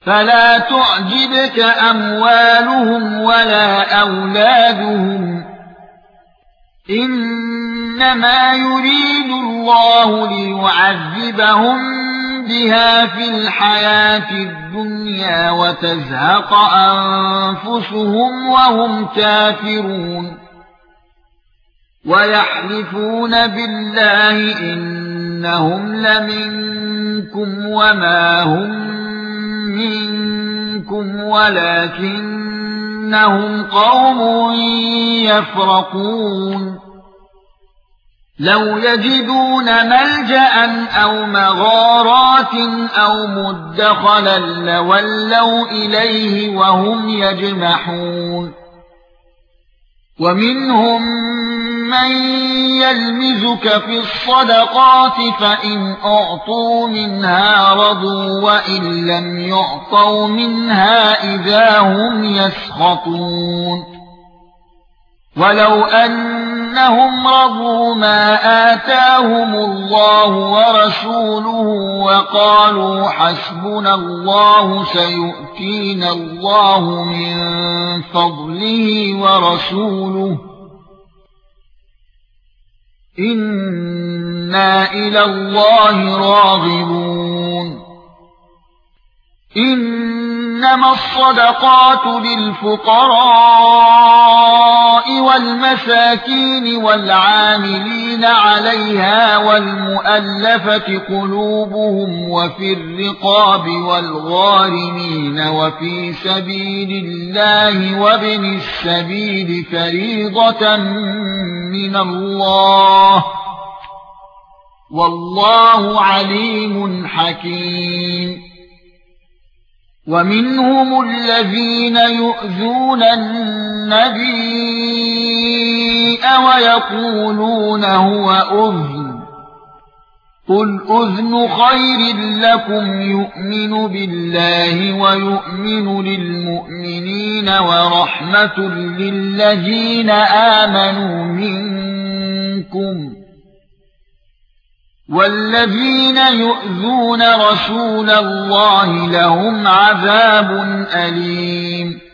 فلا تعجبك أموالهم ولا أولادهم إنما يريد الله ليعذبهم بها في الحياة الدنيا وتزهق أنفسهم وهم كافرون ويحلفون بالله إنهم لمنكم وما هم منكم ولكنهم قوم يفرقون لو يجدون ملجأ أو مغارات أو مدخلا لولوا إليه وهم يجمحون ومنهم من يلمزك في الصدقات فإن أعطوا منها رضوا وإن لم يعطوا منها إذا هم يسخطون ولو أنهم رضوا ما آتاهم الله ورسوله وقالوا حسبنا الله سيؤتينا الله من فضله ورسوله إنا إلى الله راغبون إنما الصدقات للفقراء والمساكين والعاملين عليها والمؤلفة قلوبهم وفي الرقاب والغارمين وفي سبيل الله وابن السبيل فريضة من الله والله عليم حكيم ومنهم الذين يؤذون النبي ويقولون هو أذن قل أذن خير لكم يؤمن بالله ويؤمن للمؤمنين ورحمة للذين آمنوا منكم والذين يؤذون رسول الله لهم عذاب أليم